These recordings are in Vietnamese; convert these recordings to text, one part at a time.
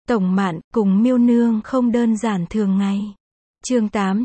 Tổng Mạn cùng Miêu Nương không đơn giản thường ngày. Chương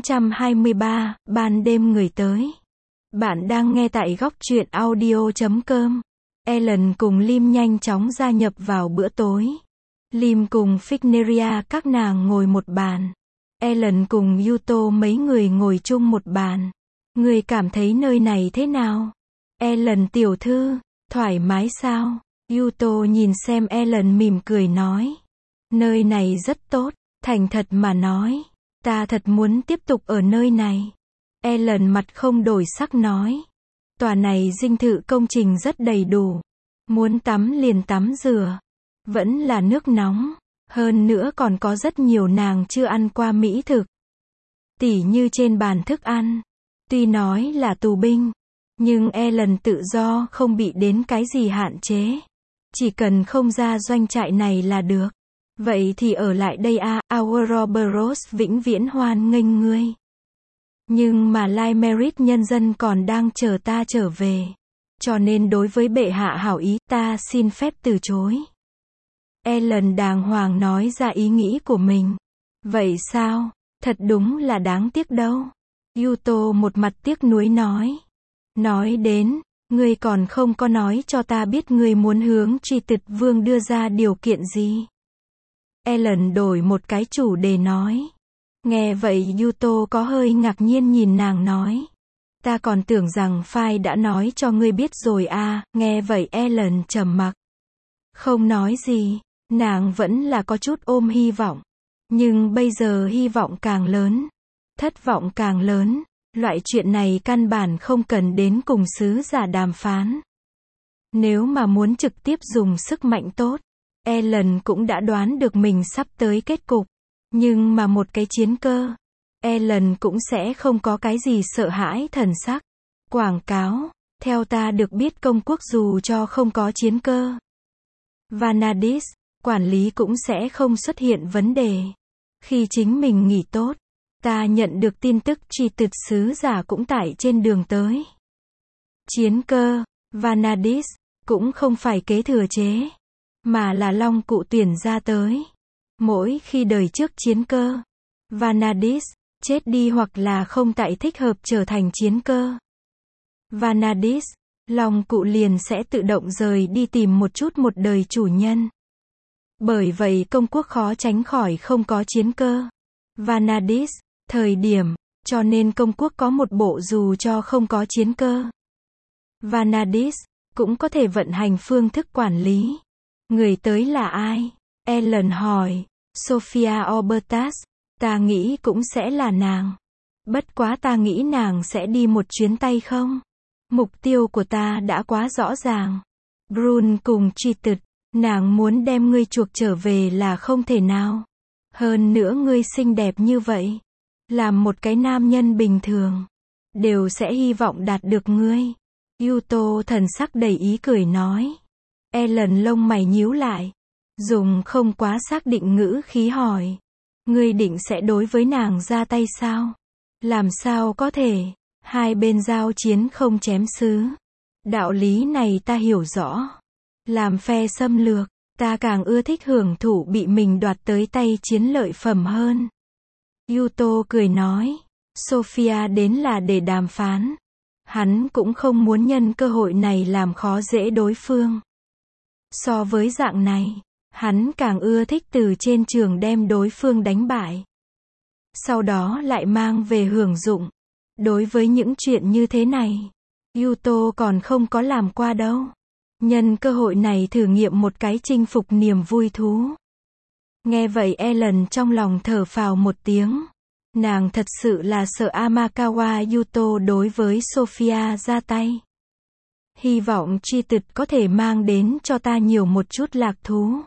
823, ban đêm người tới. Bạn đang nghe tại góc truyện audio.com. Ellen cùng Lim nhanh chóng gia nhập vào bữa tối. Lim cùng Ficneria các nàng ngồi một bàn. Ellen cùng Yuto mấy người ngồi chung một bàn. Người cảm thấy nơi này thế nào? Ellen tiểu thư, thoải mái sao? Yuto nhìn xem Ellen mỉm cười nói. Nơi này rất tốt, thành thật mà nói. Ta thật muốn tiếp tục ở nơi này. Ellen mặt không đổi sắc nói. Tòa này dinh thự công trình rất đầy đủ. Muốn tắm liền tắm rửa. Vẫn là nước nóng. Hơn nữa còn có rất nhiều nàng chưa ăn qua mỹ thực. Tỉ như trên bàn thức ăn. Tuy nói là tù binh, nhưng Ellen tự do không bị đến cái gì hạn chế. Chỉ cần không ra doanh trại này là được. Vậy thì ở lại đây Ouroboros vĩnh viễn hoan nghênh ngươi. Nhưng mà Lymerit nhân dân còn đang chờ ta trở về. Cho nên đối với bệ hạ hảo ý ta xin phép từ chối. Ellen đàng hoàng nói ra ý nghĩ của mình. Vậy sao? Thật đúng là đáng tiếc đâu. Yuto một mặt tiếc nuối nói. Nói đến, ngươi còn không có nói cho ta biết ngươi muốn hướng Truy Tịch Vương đưa ra điều kiện gì. Ellen đổi một cái chủ đề nói. Nghe vậy Yuto có hơi ngạc nhiên nhìn nàng nói. Ta còn tưởng rằng Phai đã nói cho ngươi biết rồi nghe vậy Ellen trầm mặc. Không nói gì, nàng vẫn là có chút ôm hy vọng. Nhưng bây giờ hy vọng càng lớn, thất vọng càng lớn, loại chuyện này căn bản không cần đến cùng sứ giả đàm phán. Nếu mà muốn trực tiếp dùng sức mạnh tốt, Ellen cũng đã đoán được mình sắp tới kết cục. Nhưng mà một cái chiến cơ, Ellen cũng sẽ không có cái gì sợ hãi thần sắc. Quảng cáo, theo ta được biết công quốc dù cho không có chiến cơ Vanadis, quản lý cũng sẽ không xuất hiện vấn đề. Khi chính mình nghỉ tốt, ta nhận được tin tức Truy Tịch sứ giả cũng tại trên đường tới. Chiến cơ Vanadis cũng không phải kế thừa chế, mà là Long cụ tuyển ra tới. Mỗi khi đời trước chiến cơ Vanadis chết đi hoặc là không tại thích hợp trở thành chiến cơ Vanadis, Long cụ liền sẽ tự động rời đi tìm một đời chủ nhân. Bởi vậy công quốc khó tránh khỏi không có chiến cơ Vanadis thời điểm, cho nên công quốc có một bộ dù cho không có chiến cơ Vanadis cũng có thể vận hành phương thức quản lý. Người tới là ai? Ellen hỏi. Sophia Obertas. Ta nghĩ cũng sẽ là nàng. Bất quá ta nghĩ nàng sẽ đi một chuyến tay không? Mục tiêu của ta đã quá rõ ràng. Brun cùng Truy Tịch, nàng muốn đem ngươi chuộc trở về là không thể nào. Hơn nữa ngươi xinh đẹp như vậy, làm một cái nam nhân bình thường, đều sẽ hy vọng đạt được ngươi. Yuto thần sắc đầy ý cười nói. Ellen lông mày nhíu lại, dùng không quá xác định ngữ khí hỏi. Ngươi định sẽ đối với nàng ra tay sao? Làm sao có thể? Hai bên giao chiến không chém sứ. Đạo lý này ta hiểu rõ. Làm phe xâm lược, ta càng ưa thích hưởng thụ bị mình đoạt tới tay chiến lợi phẩm hơn. Yuto cười nói. Sophia đến là để đàm phán. Hắn cũng không muốn nhân cơ hội này làm khó dễ đối phương. So với dạng này, hắn càng ưa thích từ trên trường đem đối phương đánh bại. Sau đó lại mang về hưởng dụng. Đối với những chuyện như thế này, Yuto còn không có làm qua đâu. Nhân cơ hội này thử nghiệm một cái chinh phục niềm vui thú. Nghe vậy Ellen trong lòng thở phào một tiếng. Nàng thật sự là sợ Amakawa Yuto đối với Sophia ra tay. Hy vọng Truy Tịch có thể mang đến cho ta nhiều một chút lạc thú.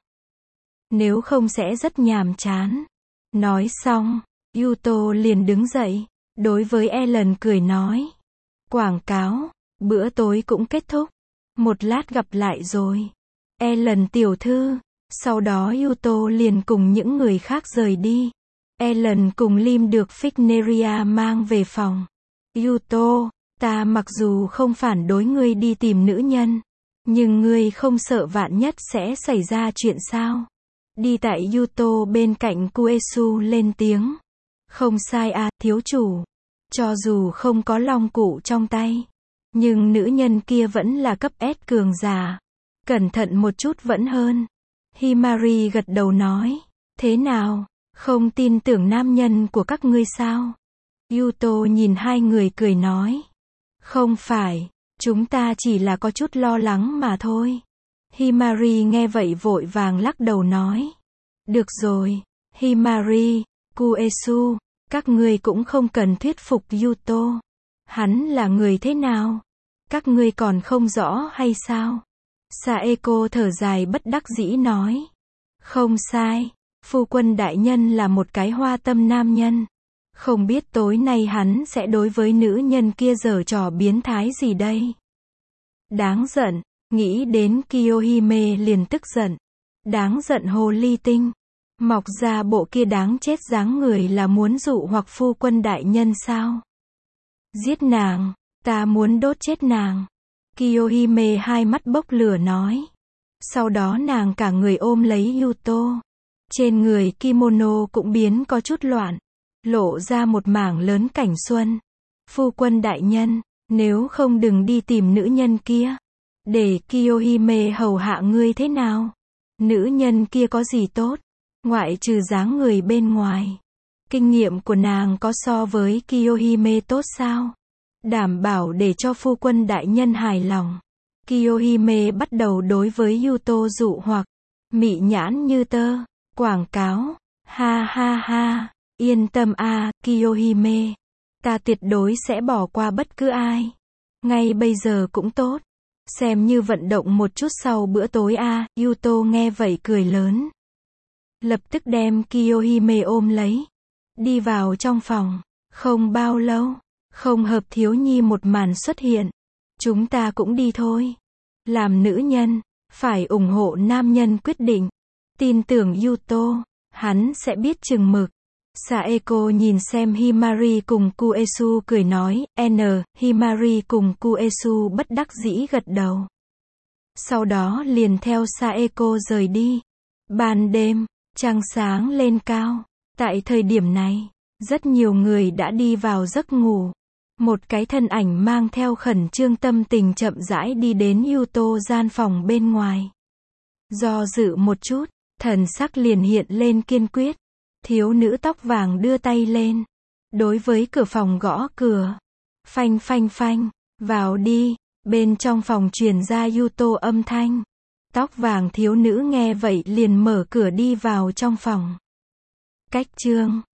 Nếu không sẽ rất nhàm chán. Nói xong, Yuto liền đứng dậy, đối với Ellen cười nói. Quảng cáo, bữa tối cũng kết thúc. Một lát gặp lại rồi. Ellen tiểu thư. Sau đó Yuto liền cùng những người khác rời đi. Ellen cùng Lim được Ficneria mang về phòng. Yuto, ta mặc dù không phản đối ngươi đi tìm nữ nhân, nhưng ngươi không sợ vạn nhất sẽ xảy ra chuyện sao? Đi tại Yuto bên cạnh Kuesu lên tiếng. Không sai à, thiếu chủ. Cho dù không có long cụ trong tay, nhưng nữ nhân kia vẫn là cấp S cường giả. Cẩn thận một chút vẫn hơn. Himari gật đầu nói. Thế nào, không tin tưởng nam nhân của các ngươi sao? Yuto nhìn hai người cười nói. Không phải, chúng ta chỉ là có chút lo lắng mà thôi. Himari nghe vậy vội vàng lắc đầu nói. Được rồi, Himari, Kuesu, các ngươi cũng không cần thuyết phục Yuto. Hắn là người thế nào? Các ngươi còn không rõ hay sao? Saeko thở dài bất đắc dĩ nói. Không sai, phu quân đại nhân là một cái hoa tâm nam nhân. Không biết tối nay hắn sẽ đối với nữ nhân kia giở trò biến thái gì đây? Đáng giận, nghĩ đến Kiyohime liền tức giận. Đáng giận hồ ly tinh. Mọc ra bộ kia đáng chết dáng người là muốn dụ hoặc phu quân đại nhân sao? Giết nàng, ta muốn đốt chết nàng. Kiyohime hai mắt bốc lửa nói. Sau đó nàng cả người ôm lấy Yuto. Trên người kimono cũng biến có chút loạn, lộ ra một mảng lớn cảnh xuân. Phu quân đại nhân, nếu không đừng đi tìm nữ nhân kia. Để Kiyohime hầu hạ ngươi thế nào? Nữ nhân kia có gì tốt? Ngoại trừ dáng người bên ngoài. Kinh nghiệm của nàng có so với Kiyohime tốt sao? Đảm bảo để cho phu quân đại nhân hài lòng. Kiyohime bắt đầu đối với Yuto dụ hoặc. Mị nhãn như tơ. Quảng cáo. Ha ha ha. Yên tâm a, Kiyohime. Ta tuyệt đối sẽ bỏ qua bất cứ ai. Ngay bây giờ cũng tốt. Xem như vận động một chút sau bữa tối a. Yuto nghe vậy cười lớn. Lập tức đem Kiyohime ôm lấy. Đi vào trong phòng. Không bao lâu, không hợp thiếu nhi một màn xuất hiện. Chúng ta cũng đi thôi. Làm nữ nhân, phải ủng hộ nam nhân quyết định. Tin tưởng Yuto, hắn sẽ biết chừng mực. Saeko nhìn xem Himari cùng Kuesu cười nói, Himari cùng Kuesu bất đắc dĩ gật đầu. Sau đó liền theo Saeko rời đi. Ban đêm, trăng sáng lên cao. Tại thời điểm này, rất nhiều người đã đi vào giấc ngủ. Một cái thân ảnh mang theo khẩn trương tâm tình chậm rãi đi đến Yuto gian phòng bên ngoài. Do dự một chút, thần sắc liền hiện lên kiên quyết. Thiếu nữ tóc vàng đưa tay lên. Đối với cửa phòng gõ cửa. Phanh phanh phanh, vào đi. Bên trong phòng truyền ra Yuto âm thanh. Tóc vàng thiếu nữ nghe vậy liền mở cửa đi vào trong phòng. Cách chương